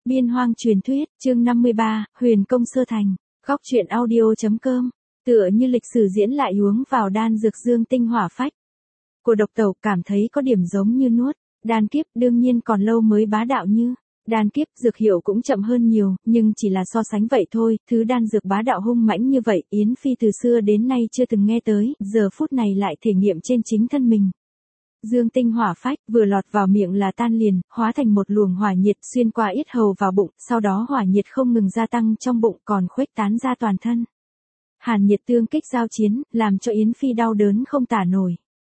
Biên hoang truyền thuyết, chương 53, Huyền công sơ thành, góc truyện audio.com, tựa như lịch sử diễn lại uống vào đan dược dương tinh hỏa phách. Của độc tẩu cảm thấy có điểm giống như nuốt, đan kiếp đương nhiên còn lâu mới bá đạo như. Đan kiếp dược hiệu cũng chậm hơn nhiều, nhưng chỉ là so sánh vậy thôi, thứ đan dược bá đạo hung mãnh như vậy, Yến Phi từ xưa đến nay chưa từng nghe tới, giờ phút này lại thể nghiệm trên chính thân mình. Dương tinh hỏa phách vừa lọt vào miệng là tan liền, hóa thành một luồng hỏa nhiệt xuyên qua yết hầu vào bụng, sau đó hỏa nhiệt không ngừng gia tăng trong bụng còn khuếch tán ra toàn thân. Hàn nhiệt tương kích giao chiến, làm cho Yến Phi đau đớn không tả nổi.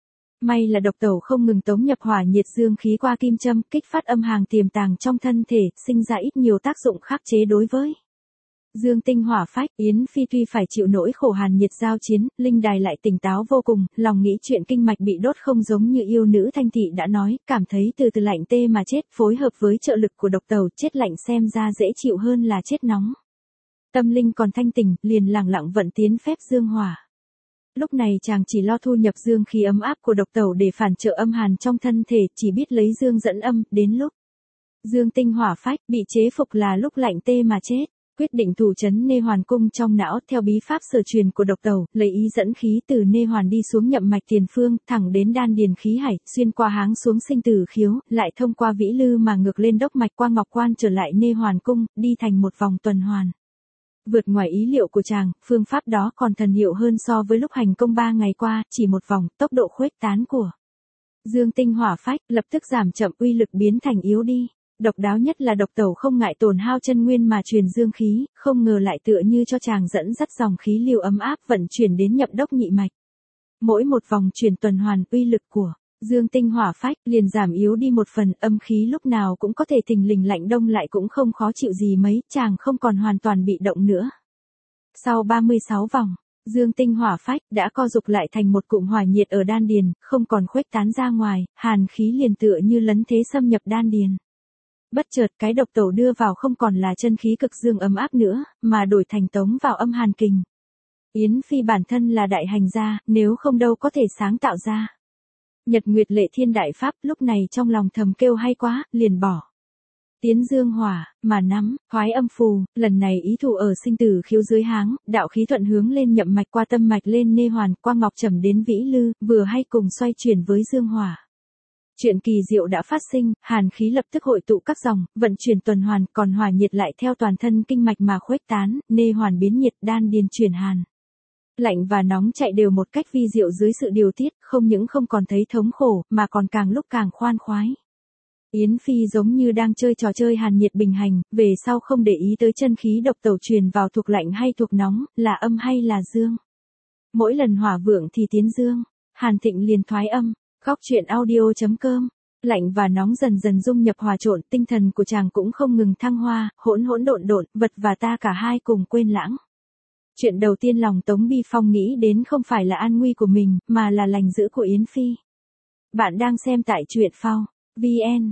May là độc tẩu không ngừng tống nhập hỏa nhiệt dương khí qua kim châm, kích phát âm hàn tiềm tàng trong thân thể, sinh ra ít nhiều tác dụng khắc chế đối với dương tinh hỏa phách. Yến Phi tuy phải chịu nỗi khổ hàn nhiệt giao chiến, linh đài lại tỉnh táo vô cùng, lòng nghĩ chuyện kinh mạch bị đốt không giống như yêu nữ Thanh Thị đã nói, cảm thấy từ từ lạnh tê mà chết, phối hợp với trợ lực của độc tẩu, chết lạnh xem ra dễ chịu hơn là chết nóng. Tâm linh còn thanh tỉnh, liền lẳng lặng vận tiến phép dương hỏa. Lúc này chàng chỉ lo thu nhập dương khí ấm áp của độc tẩu để phản trợ âm hàn trong thân thể, chỉ biết lấy dương dẫn âm, đến lúc dương tinh hỏa phách bị chế phục là lúc lạnh tê mà chết. Quyết định thủ trấn nê hoàn cung trong não, theo bí pháp sở truyền của độc tẩu, lấy ý dẫn khí từ nê hoàn đi xuống nhậm mạch tiền phương, thẳng đến đan điền khí hải, xuyên qua háng xuống sinh tử khiếu, lại thông qua vĩ lư mà ngược lên đốc mạch qua ngọc quan trở lại nê hoàn cung, đi thành một vòng tuần hoàn. Vượt ngoài ý liệu của chàng, phương pháp đó còn thần hiệu hơn so với lúc hành công 3 ngày qua, chỉ một vòng, tốc độ khuếch tán của dương tinh hỏa phách lập tức giảm chậm, uy lực biến thành yếu đi. Độc đáo nhất là độc tẩu không ngại tổn hao chân nguyên mà truyền dương khí, không ngờ lại tựa như cho chàng dẫn dắt dòng khí lưu ấm áp vận chuyển đến nhậm đốc nhị mạch. Mỗi một vòng chuyển tuần hoàn, uy lực của dương tinh hỏa phách liền giảm yếu đi một phần, âm khí lúc nào cũng có thể thình lình lạnh đông lại cũng không khó chịu gì mấy, chàng không còn hoàn toàn bị động nữa. Sau 36 vòng, dương tinh hỏa phách đã co dục lại thành một cụm hỏa nhiệt ở đan điền, không còn khuếch tán ra ngoài, hàn khí liền tựa như lấn thế xâm nhập đan điền. Bất chợt cái độc tẩu đưa vào không còn là chân khí cực dương ấm áp nữa, mà đổi thành tống vào âm hàn kình. Yến Phi bản thân là đại hành gia, nếu không đâu có thể sáng tạo ra. Nhật Nguyệt Lệ Thiên đại pháp, lúc này trong lòng thầm kêu hay quá, liền bỏ tiến dương hỏa, mà nắm khoái âm phù, lần này ý thủ ở sinh tử khiếu dưới háng, đạo khí thuận hướng lên nhậm mạch qua tâm mạch lên nê hoàn, qua ngọc trầm đến vĩ lư, vừa hay cùng xoay chuyển với dương hỏa. Chuyện kỳ diệu đã phát sinh, hàn khí lập tức hội tụ các dòng, vận chuyển tuần hoàn, còn hỏa nhiệt lại theo toàn thân kinh mạch mà khuếch tán, nê hoàn biến nhiệt, đan điền chuyển hàn. Lạnh và nóng chạy đều một cách vi diệu dưới sự điều tiết, không những không còn thấy thống khổ, mà còn càng lúc càng khoan khoái. Yến Phi giống như đang chơi trò chơi hàn nhiệt bình hành, về sau không để ý tới chân khí độc tẩu truyền vào thuộc lạnh hay thuộc nóng, là âm hay là dương. Mỗi lần hỏa vượng thì tiến dương, hàn thịnh liền thoái âm. Góc truyện audio.com, lạnh và nóng dần dần dung nhập hòa trộn, tinh thần của chàng cũng không ngừng thăng hoa, hỗn độn, vật và ta cả hai cùng quên lãng. Chuyện đầu tiên lòng Tống Bi Phong nghĩ đến không phải là an nguy của mình, mà là lành dữ của Yến Phi. Bạn đang xem tại truyện phao VN,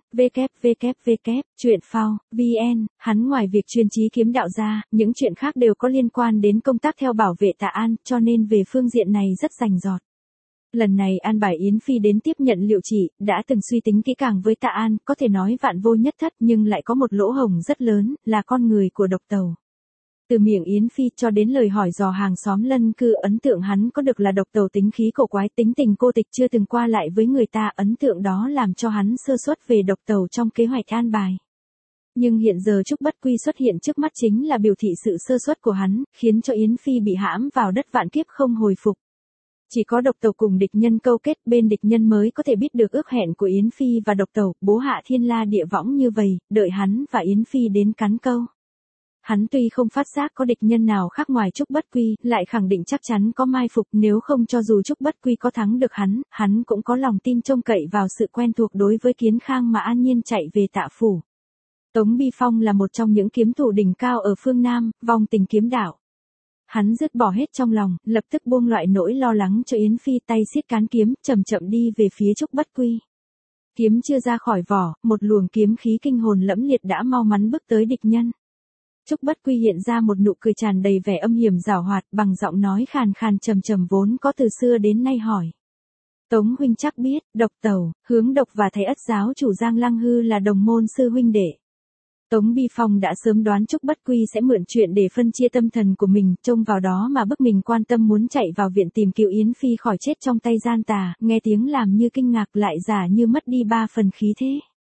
truyện phao VN, hắn ngoài việc chuyên chí kiếm đạo ra, những chuyện khác đều có liên quan đến công tác theo bảo vệ Tạ An, cho nên về phương diện này rất rành rọt. Lần này an bài Yến Phi đến tiếp nhận liệu trị, đã từng suy tính kỹ càng với Tạ An, có thể nói vạn vô nhất thất, nhưng lại có một lỗ hổng rất lớn, là con người của độc tẩu. Từ miệng Yến Phi cho đến lời hỏi dò hàng xóm lân cư, ấn tượng hắn có được là độc tẩu tính khí cổ quái, tính tình cô tịch, chưa từng qua lại với người ta, ấn tượng đó làm cho hắn sơ suất về độc tẩu trong kế hoạch an bài. Nhưng hiện giờ Trúc Bất Quy xuất hiện trước mắt chính là biểu thị sự sơ suất của hắn, khiến cho Yến Phi bị hãm vào đất vạn kiếp không hồi phục. Chỉ có độc tẩu cùng địch nhân câu kết, bên địch nhân mới có thể biết được ước hẹn của Yến Phi và độc tẩu, bố hạ thiên la địa võng như vậy, đợi hắn và Yến Phi đến cắn câu. Hắn tuy không phát giác có địch nhân nào khác ngoài Trúc Bất Quy, lại khẳng định chắc chắn có mai phục, nếu không cho dù Trúc Bất Quy có thắng được hắn cũng có lòng tin trông cậy vào sự quen thuộc đối với Kiến Khang mà an nhiên chạy về Tạ phủ. Tống Bi Phong là một trong những kiếm thủ đỉnh cao ở phương Nam, vong tình kiếm đạo. Hắn dứt bỏ hết trong lòng, lập tức buông loại nỗi lo lắng cho Yến Phi, tay siết cán kiếm, chậm chậm đi về phía Trúc Bất Quy. Kiếm chưa ra khỏi vỏ, một luồng kiếm khí kinh hồn lẫm liệt đã mau mắn bước tới địch nhân. Trúc Bất Quy hiện ra một nụ cười tràn đầy vẻ âm hiểm giảo hoạt, bằng giọng nói khàn khàn trầm vốn có từ xưa đến nay hỏi: Tống huynh chắc biết, độc tẩu, hướng độc và thầy ất giáo chủ Giang Lăng Hư là đồng môn sư huynh đệ. Tống Bi Phong đã sớm đoán Trúc Bất Quy sẽ mượn chuyện để phân chia tâm thần của mình, trông vào đó mà bức mình quan tâm muốn chạy vào viện tìm cứu Yến Phi khỏi chết trong tay gian tà, nghe tiếng làm như kinh ngạc lại giả như mất đi 3 phần khí thế.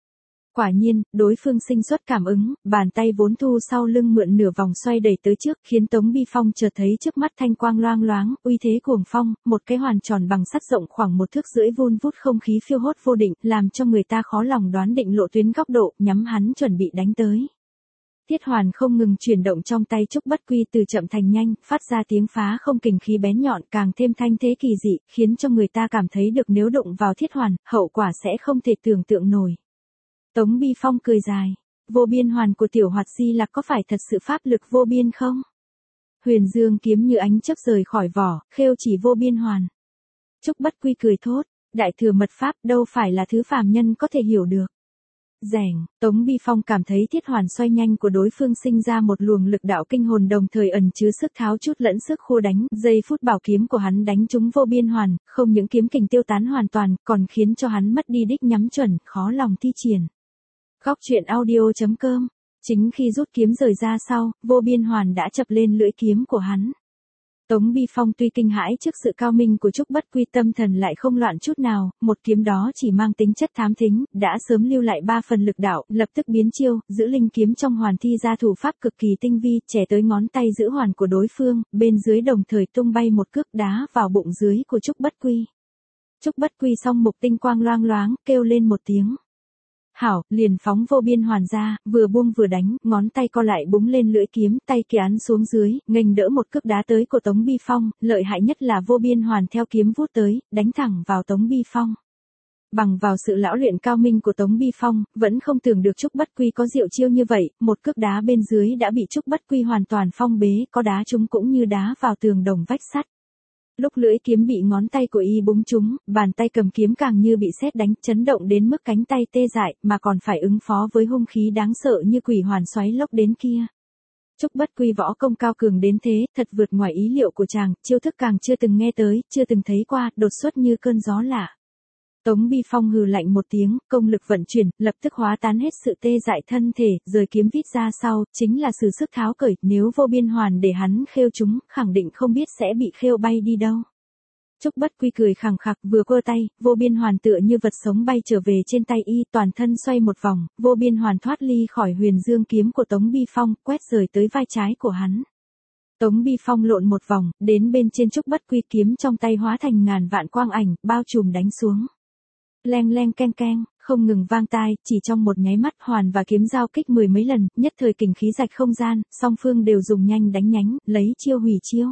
Quả nhiên, đối phương sinh xuất cảm ứng, bàn tay vốn thu sau lưng mượn nửa vòng xoay đẩy tới trước, khiến Tống Bi Phong chợt thấy trước mắt thanh quang loang loáng, uy thế cuồng phong, một cái hoàn tròn bằng sắt rộng khoảng 1 thước rưỡi vun vút không khí phiêu hốt vô định, làm cho người ta khó lòng đoán định lộ tuyến góc độ, nhắm hắn chuẩn bị đánh tới. Thiết hoàn không ngừng chuyển động trong tay Trúc Bất Quy từ chậm thành nhanh, phát ra tiếng phá không kình khí bén nhọn càng thêm thanh thế kỳ dị, khiến cho người ta cảm thấy được nếu đụng vào thiết hoàn, hậu quả sẽ không thể tưởng tượng nổi. Tống Bi Phong cười dài, vô biên hoàn của tiểu hoạt di lạc có phải thật sự pháp lực vô biên không? Huyền Dương kiếm như ánh chớp rời khỏi vỏ, khêu chỉ vô biên hoàn. Trúc Bất Quy cười thốt, đại thừa mật pháp đâu phải là thứ phàm nhân có thể hiểu được. Rẻng, Tống Bi Phong cảm thấy thiết hoàn xoay nhanh của đối phương sinh ra một luồng lực đạo kinh hồn đồng thời ẩn chứa sức tháo chút lẫn sức khô đánh, giây phút bảo kiếm của hắn đánh trúng vô biên hoàn, không những kiếm kình tiêu tán hoàn toàn, còn khiến cho hắn mất đi đích nhắm chuẩn, khó lòng thi triển. Góc truyện audio.com. Chính khi rút kiếm rời ra sau, vô biên hoàn đã chập lên lưỡi kiếm của hắn. Tống Bi Phong tuy kinh hãi trước sự cao minh của Trúc Bất Quy, tâm thần lại không loạn chút nào, một kiếm đó chỉ mang tính chất thám thính, đã sớm lưu lại 3 phần lực đạo, lập tức biến chiêu, giữ linh kiếm trong hoàn thi ra thủ pháp cực kỳ tinh vi, chẻ tới ngón tay giữ hoàn của đối phương, bên dưới đồng thời tung bay một cước đá vào bụng dưới của Trúc Bất Quy. Trúc Bất Quy song mục tinh quang loang loáng, kêu lên một tiếng. Hảo, liền phóng vô biên hoàn ra, vừa buông vừa đánh, ngón tay co lại búng lên lưỡi kiếm, tay kia ấn xuống dưới, nghênh đỡ một cước đá tới của Tống Bi Phong, lợi hại nhất là vô biên hoàn theo kiếm vút tới, đánh thẳng vào Tống Bi Phong. Bằng vào sự lão luyện cao minh của Tống Bi Phong, vẫn không tưởng được Trúc Bất Quy có diệu chiêu như vậy, một cước đá bên dưới đã bị Trúc Bất Quy hoàn toàn phong bế, có đá trúng cũng như đá vào tường đồng vách sắt. Lúc lưỡi kiếm bị ngón tay của y búng trúng, bàn tay cầm kiếm càng như bị sét đánh, chấn động đến mức cánh tay tê dại, mà còn phải ứng phó với hung khí đáng sợ như quỷ hoàn xoáy lốc đến kia. Trúc Bất Quy võ công cao cường đến thế, thật vượt ngoài ý liệu của chàng, chiêu thức càng chưa từng nghe tới, chưa từng thấy qua, đột xuất như cơn gió lạ. Tống Bi Phong hừ lạnh một tiếng, công lực vận chuyển, lập tức hóa tán hết sự tê dại thân thể, rời kiếm vít ra sau, chính là sử sức tháo cởi, nếu vô biên hoàn để hắn khêu chúng, khẳng định không biết sẽ bị khêu bay đi đâu. Trúc Bất Quy cười khẳng khặc vừa quơ tay, vô biên hoàn tựa như vật sống bay trở về trên tay y, toàn thân xoay một vòng, vô biên hoàn thoát ly khỏi huyền dương kiếm của Tống Bi Phong, quét rời tới vai trái của hắn. Tống Bi Phong lộn một vòng, đến bên trên Trúc Bất Quy, kiếm trong tay hóa thành ngàn vạn quang ảnh, bao trùm đánh xuống. Leng leng keng keng, không ngừng vang tai, chỉ trong một nháy mắt hoàn và kiếm giao kích 10 mấy lần, nhất thời kình khí rạch không gian, song phương đều dùng nhanh đánh nhánh, lấy chiêu hủy chiêu.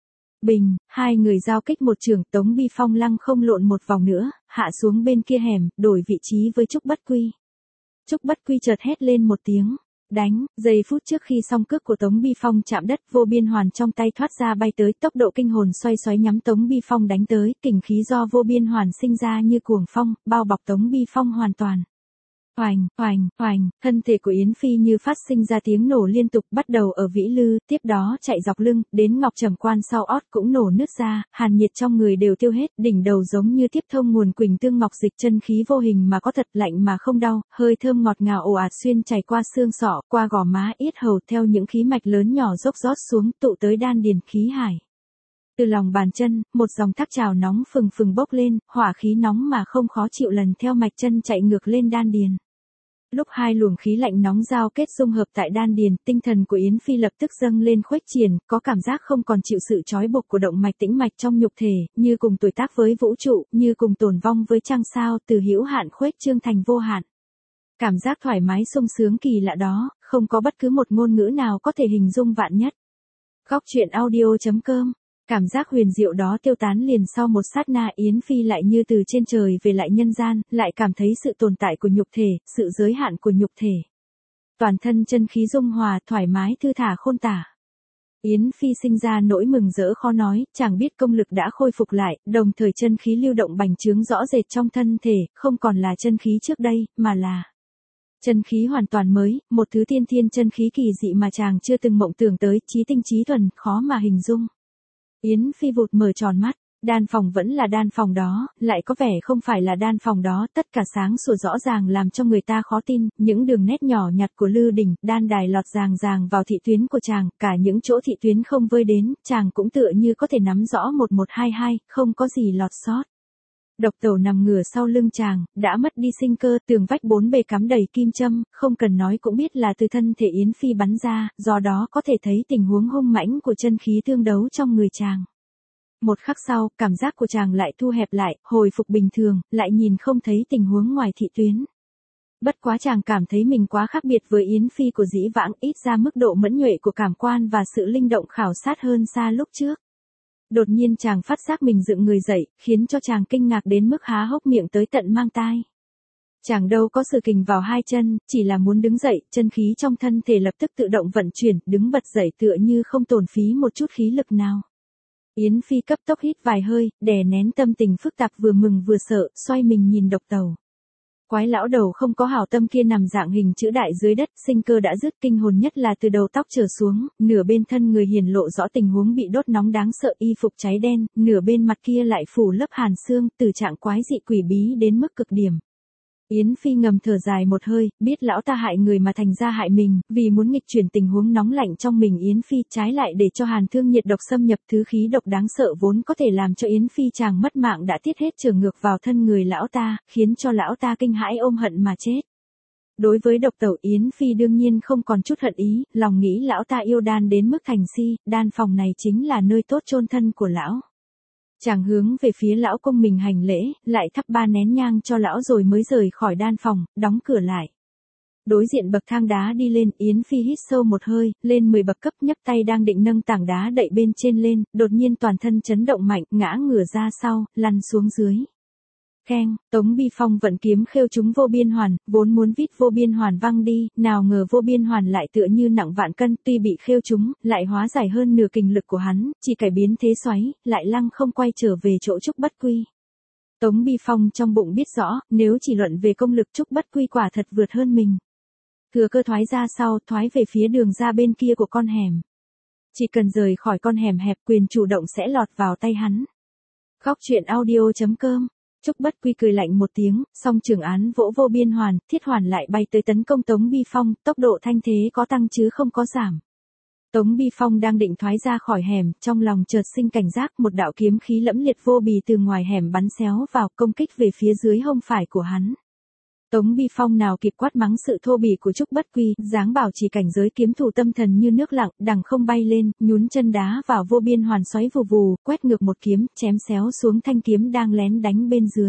Bình, hai người giao kích một trường, Tống Bi Phong lăng không lộn một vòng nữa, hạ xuống bên kia hẻm, đổi vị trí với Trúc Bất Quy. Trúc Bất Quy chợt hét lên một tiếng. Đánh, giây phút trước khi song cước của Tống Bi Phong chạm đất, vô biên hoàn trong tay thoát ra bay tới, tốc độ kinh hồn xoay xoáy nhắm Tống Bi Phong đánh tới, kình khí do vô biên hoàn sinh ra như cuồng phong, bao bọc Tống Bi Phong hoàn toàn. Oành, oành, oành, thân thể của Yến Phi như phát sinh ra tiếng nổ liên tục, bắt đầu ở vĩ lư, tiếp đó chạy dọc lưng, đến ngọc trầm quan sau ót cũng nổ nứt ra, hàn nhiệt trong người đều tiêu hết, đỉnh đầu giống như tiếp thông nguồn quỳnh tương ngọc dịch, chân khí vô hình mà có thật, lạnh mà không đau, hơi thơm ngọt ngào ồ ạt xuyên chảy qua xương sọ, qua gò má, yết hầu, theo những khí mạch lớn nhỏ dốc rót xuống, tụ tới đan điền khí hải. Từ lòng bàn chân, một dòng thác trào nóng phừng phừng bốc lên, hỏa khí nóng mà không khó chịu lần theo mạch chân chạy ngược lên đan điền. Lúc hai luồng khí lạnh nóng giao kết dung hợp tại đan điền, tinh thần của Yến Phi lập tức dâng lên khuếch triển, có cảm giác không còn chịu sự trói buộc của động mạch tĩnh mạch trong nhục thể, như cùng tuổi tác với vũ trụ, như cùng tồn vong với trăng sao, từ hữu hạn khuếch trương thành vô hạn. Cảm giác thoải mái sung sướng kỳ lạ đó, không có bất cứ một ngôn ngữ nào có thể hình dung vạn nhất. Góc truyện audio.com. Cảm giác huyền diệu đó tiêu tán liền sau một sát na, Yến Phi lại như từ trên trời về lại nhân gian, lại cảm thấy sự tồn tại của nhục thể, sự giới hạn của nhục thể. Toàn thân chân khí dung hòa, thoải mái thư thả khôn tả. Yến Phi sinh ra nỗi mừng rỡ khó nói, chàng biết công lực đã khôi phục lại, đồng thời chân khí lưu động bành trướng rõ rệt trong thân thể, không còn là chân khí trước đây, mà là chân khí hoàn toàn mới, một thứ tiên thiên chân khí kỳ dị mà chàng chưa từng mộng tưởng tới, trí tinh trí thuần, khó mà hình dung. Yến Phi vụt mở tròn mắt, Đan phòng vẫn là đan phòng đó, lại có vẻ không phải là đan phòng đó, tất cả sáng sủa rõ ràng làm cho người ta khó tin, những đường nét nhỏ nhặt của Lư Đình, đan đài lọt ràng ràng vào thị tuyến của chàng, cả những chỗ thị tuyến không vơi đến, chàng cũng tựa như có thể nắm rõ 1122, không có gì lọt sót. Độc Tẩu nằm ngửa sau lưng chàng, đã mất đi sinh cơ, tường vách bốn bề cắm đầy kim châm, không cần nói cũng biết là từ thân thể Yến Phi bắn ra, do đó có thể thấy tình huống hung mãnh của chân khí thương đấu trong người chàng. Một khắc sau, cảm giác của chàng lại thu hẹp lại, hồi phục bình thường, lại nhìn không thấy tình huống ngoài thị tuyến. Bất quá chàng cảm thấy mình quá khác biệt với Yến Phi của dĩ vãng, ít ra mức độ mẫn nhuệ của cảm quan và sự linh động khảo sát hơn xa lúc trước. Đột nhiên chàng phát giác mình dựng người dậy, khiến cho chàng kinh ngạc đến mức há hốc miệng tới tận mang tai. Chàng đâu có sự kình vào hai chân, chỉ là muốn đứng dậy, chân khí trong thân thể lập tức tự động vận chuyển, đứng bật dậy tựa như không tổn phí một chút khí lực nào. Yến Phi cấp tốc hít vài hơi, đè nén tâm tình phức tạp vừa mừng vừa sợ, xoay mình nhìn Độc Tẩu. Quái lão đầu không có hảo tâm kia nằm dạng hình chữ đại dưới đất, sinh cơ đã dứt, kinh hồn nhất là từ đầu tóc trở xuống, nửa bên thân người hiển lộ rõ tình huống bị đốt nóng đáng sợ, y phục cháy đen, nửa bên mặt kia lại phủ lớp hàn xương, từ trạng quái dị quỷ bí đến mức cực điểm. Yến Phi ngầm thở dài một hơi, biết lão ta hại người mà thành ra hại mình, vì muốn nghịch chuyển tình huống nóng lạnh trong mình Yến Phi, trái lại để cho hàn thương nhiệt độc xâm nhập, thứ khí độc đáng sợ vốn có thể làm cho Yến Phi chàng mất mạng đã tiết hết trở ngược vào thân người lão ta, khiến cho lão ta kinh hãi ôm hận mà chết. Đối với Độc Tẩu Yến Phi đương nhiên không còn chút hận ý, lòng nghĩ lão ta yêu đan đến mức thành si, đan phòng này chính là nơi tốt chôn thân của lão. Chàng hướng về phía lão công mình hành lễ, lại thắp 3 nén nhang cho lão rồi mới rời khỏi đan phòng, đóng cửa lại. Đối diện bậc thang đá đi lên, Yến Phi hít sâu một hơi, lên 10 bậc cấp, nhấc tay đang định nâng tảng đá đậy bên trên lên, đột nhiên toàn thân chấn động mạnh, ngã ngửa ra sau, lăn xuống dưới. Keng, Tống Bi Phong vận kiếm khêu trúng Vô Biên Hoàn, vốn muốn vít Vô Biên Hoàn văng đi, nào ngờ Vô Biên Hoàn lại tựa như nặng vạn cân, tuy bị khêu trúng, lại hóa giải hơn nửa kình lực của hắn, chỉ cải biến thế xoáy, lại lăng không quay trở về chỗ Trúc Bất Quy. Tống Bi Phong trong bụng biết rõ, nếu chỉ luận về công lực Trúc Bất Quy quả thật vượt hơn mình. Thừa cơ thoái ra sau, thoái về phía đường ra bên kia của con hẻm. Chỉ cần rời khỏi con hẻm hẹp, quyền chủ động sẽ lọt vào tay hắn. Góc truyện audio.com. Trúc Bất Quy cười lạnh một tiếng, song trường án vỗ Vô Biên Hoàn, thiết hoàn lại bay tới tấn công Tống Bi Phong, tốc độ thanh thế có tăng chứ không có giảm. Tống Bi Phong đang định thoái ra khỏi hẻm, trong lòng chợt sinh cảnh giác, một đạo kiếm khí lẫm liệt vô bì từ ngoài hẻm bắn xéo vào, công kích về phía dưới hông phải của hắn. Tống Bi Phong nào kịp quát mắng sự thô bỉ của Trúc Bất Quy, dáng bảo trì cảnh giới kiếm thủ tâm thần như nước lặng, đằng không bay lên, nhún chân đá vào Vô Biên Hoàn xoáy vù vù, quét ngược một kiếm, chém xéo xuống thanh kiếm đang lén đánh bên dưới.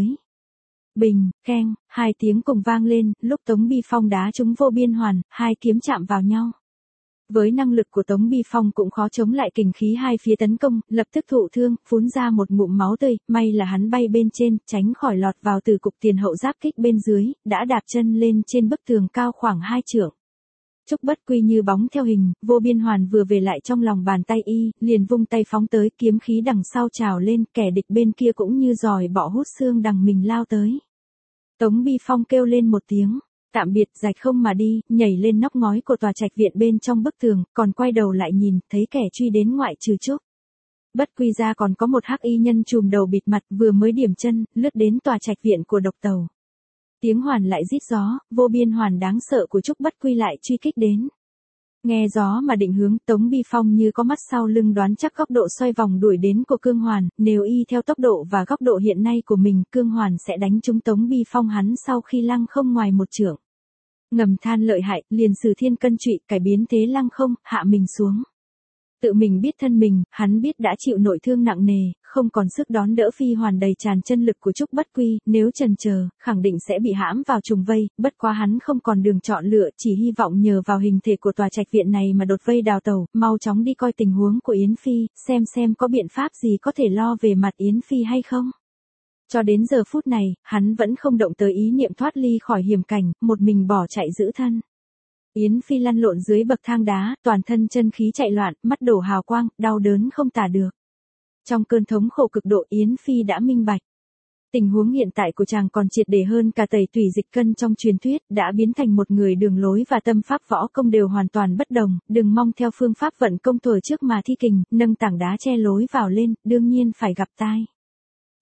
Bình, keng, 2 tiếng cùng vang lên, lúc Tống Bi Phong đá trúng Vô Biên Hoàn, 2 kiếm chạm vào nhau. Với năng lực của Tống Bi Phong cũng khó chống lại kình khí hai phía tấn công, lập tức thụ thương, phun ra một ngụm máu tươi, may là hắn bay bên trên, tránh khỏi lọt vào từ cục tiền hậu giáp kích bên dưới, đã đạp chân lên trên bức tường cao khoảng 2 trượng. Trúc Bất Quy như bóng theo hình, Vô Biên Hoàn vừa về lại trong lòng bàn tay y, liền vung tay phóng tới, kiếm khí đằng sau trào lên, kẻ địch bên kia cũng như giòi bọ hút xương đằng mình lao tới. Tống Bi Phong kêu lên một tiếng. Tạm biệt, rạch không mà đi, nhảy lên nóc ngói của tòa trạch viện bên trong bức tường, còn quay đầu lại nhìn, thấy kẻ truy đến ngoại trừ Trúc Bất Quy ra còn có một hắc y nhân trùm đầu bịt mặt, vừa mới điểm chân, lướt đến tòa trạch viện của Độc Tẩu. Tiếng hoàn lại rít gió, Vô Biên Hoàn đáng sợ của Trúc Bất Quy lại truy kích đến. Nghe gió mà định hướng, Tống Bi Phong như có mắt sau lưng đoán chắc góc độ xoay vòng đuổi đến của cương hoàn, nếu y theo tốc độ và góc độ hiện nay của mình, cương hoàn sẽ đánh trúng Tống Bi Phong hắn sau khi lăng không ngoài một trượng. Ngầm than lợi hại, liền sử thiên cân trụy, cải biến thế lăng không, hạ mình xuống. Tự mình biết thân mình, hắn biết đã chịu nội thương nặng nề, không còn sức đón đỡ phi hoàn đầy tràn chân lực của Trúc Bất Quy, nếu chần chờ, khẳng định sẽ bị hãm vào trùng vây, bất quá hắn không còn đường chọn lựa, chỉ hy vọng nhờ vào hình thể của tòa trạch viện này mà đột vây đào tẩu, mau chóng đi coi tình huống của Yến Phi, xem có biện pháp gì có thể lo về mặt Yến Phi hay không. Cho đến giờ phút này, hắn vẫn không động tới ý niệm thoát ly khỏi hiểm cảnh, một mình bỏ chạy giữ thân. Yến Phi lăn lộn dưới bậc thang đá, toàn thân chân khí chạy loạn, mắt đổ hào quang, đau đớn không tả được. Trong cơn thống khổ cực độ Yến Phi đã minh bạch. Tình huống hiện tại của chàng còn triệt để hơn cả tẩy tủy dịch cân trong truyền thuyết, đã biến thành một người đường lối và tâm pháp võ công đều hoàn toàn bất đồng, đừng mong theo phương pháp vận công thổi trước mà thi kình, nâng tảng đá che lối vào lên, đương nhiên phải gặp tai.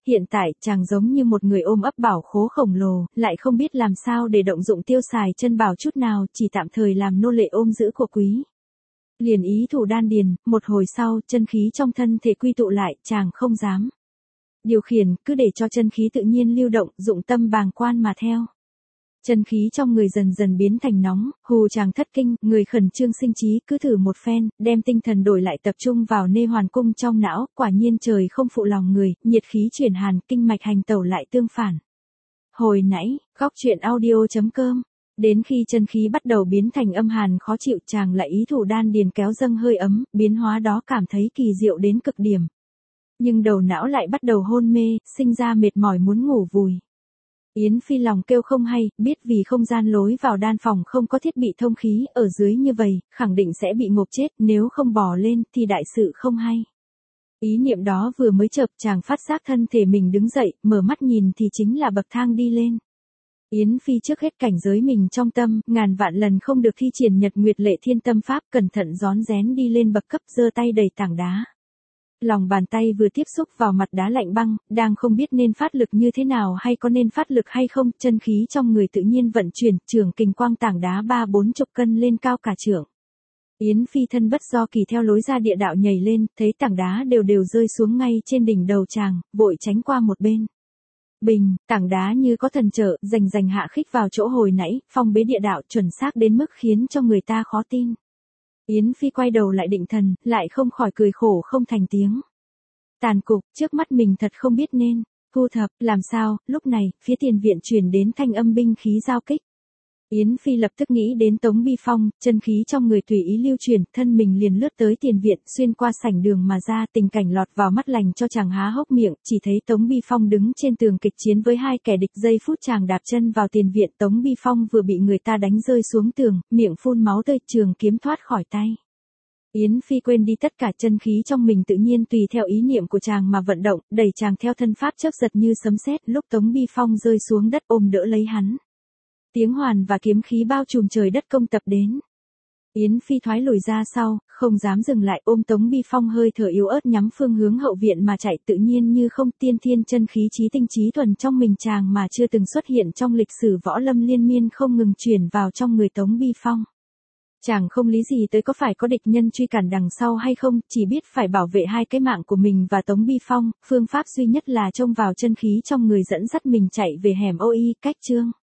Hiện tại, chàng giống như một người ôm ấp bảo khố khổng lồ, lại không biết làm sao để động dụng tiêu xài chân bảo chút nào, chỉ tạm thời làm nô lệ ôm giữ của quý. Liền ý thủ đan điền, một hồi sau, chân khí trong thân thể quy tụ lại, chàng không dám điều khiển, cứ để cho chân khí tự nhiên lưu động, dụng tâm bàng quan mà theo. Chân khí trong người dần dần biến thành nóng, hù chàng thất kinh, người khẩn trương sinh trí, cứ thử một phen, đem tinh thần đổi lại tập trung vào nê hoàn cung trong não, quả nhiên trời không phụ lòng người, nhiệt khí chuyển hàn, kinh mạch hành tẩu lại tương phản. Hồi nãy, góc truyện audio.com, đến khi chân khí bắt đầu biến thành âm hàn khó chịu, chàng lại ý thủ đan điền kéo dâng hơi ấm, biến hóa đó cảm thấy kỳ diệu đến cực điểm. Nhưng đầu não lại bắt đầu hôn mê, sinh ra mệt mỏi muốn ngủ vùi. Yến Phi lòng kêu không hay, biết vì không gian lối vào đan phòng không có thiết bị thông khí, ở dưới như vậy, khẳng định sẽ bị ngộp chết, nếu không bò lên, thì đại sự không hay. Ý niệm đó vừa mới chợp, chàng phát giác thân thể mình đứng dậy, mở mắt nhìn thì chính là bậc thang đi lên. Yến Phi trước hết cảnh giới mình trong tâm, ngàn vạn lần không được thi triển Nhật Nguyệt Lệ Thiên Tâm Pháp, cẩn thận rón rén đi lên bậc cấp, giơ tay đẩy tảng đá. Lòng bàn tay vừa tiếp xúc vào mặt đá lạnh băng, đang không biết nên phát lực như thế nào hay có nên phát lực hay không, chân khí trong người tự nhiên vận chuyển, trường kình quang tảng đá 30-40 cân lên cao cả trượng. Yến Phi thân bất do kỳ theo lối ra địa đạo nhảy lên, thấy tảng đá đều đều rơi xuống ngay trên đỉnh đầu chàng, vội tránh qua một bên. Bình, tảng đá như có thần trợ, rành hạ khích vào chỗ hồi nãy, phong bế địa đạo chuẩn xác đến mức khiến cho người ta khó tin. Yến Phi quay đầu lại định thần, lại không khỏi cười khổ không thành tiếng. Tàn cục, trước mắt mình thật không biết nên thu thập, làm sao. Lúc này, phía tiền viện truyền đến thanh âm binh khí giao kích. Yến Phi lập tức nghĩ đến Tống Bi Phong, chân khí trong người tùy ý lưu truyền, thân mình liền lướt tới tiền viện, xuyên qua sảnh đường mà ra, tình cảnh lọt vào mắt lành cho chàng há hốc miệng, chỉ thấy Tống Bi Phong đứng trên tường kịch chiến với hai kẻ địch, giây phút chàng đạp chân vào tiền viện, Tống Bi Phong vừa bị người ta đánh rơi xuống tường, miệng phun máu tươi, trường kiếm thoát khỏi tay. Yến Phi quên đi tất cả, chân khí trong mình tự nhiên tùy theo ý niệm của chàng mà vận động, đẩy chàng theo thân pháp chớp giật như sấm sét, lúc Tống Bi Phong rơi xuống đất ôm đỡ lấy hắn. Tiếng hoàn và kiếm khí bao trùm trời đất công tập đến. Yến Phi thoái lùi ra sau, không dám dừng lại, ôm Tống Bi Phong hơi thở yếu ớt nhắm phương hướng hậu viện mà chạy, tự nhiên như không, tiên thiên chân khí trí tinh trí thuần trong mình chàng mà chưa từng xuất hiện trong lịch sử võ lâm liên miên không ngừng chuyển vào trong người Tống Bi Phong. Chàng không lý gì tới có phải có địch nhân truy cản đằng sau hay không, chỉ biết phải bảo vệ hai cái mạng của mình và Tống Bi Phong, phương pháp duy nhất là trông vào chân khí trong người dẫn dắt mình chạy về hẻm OI, cách chương.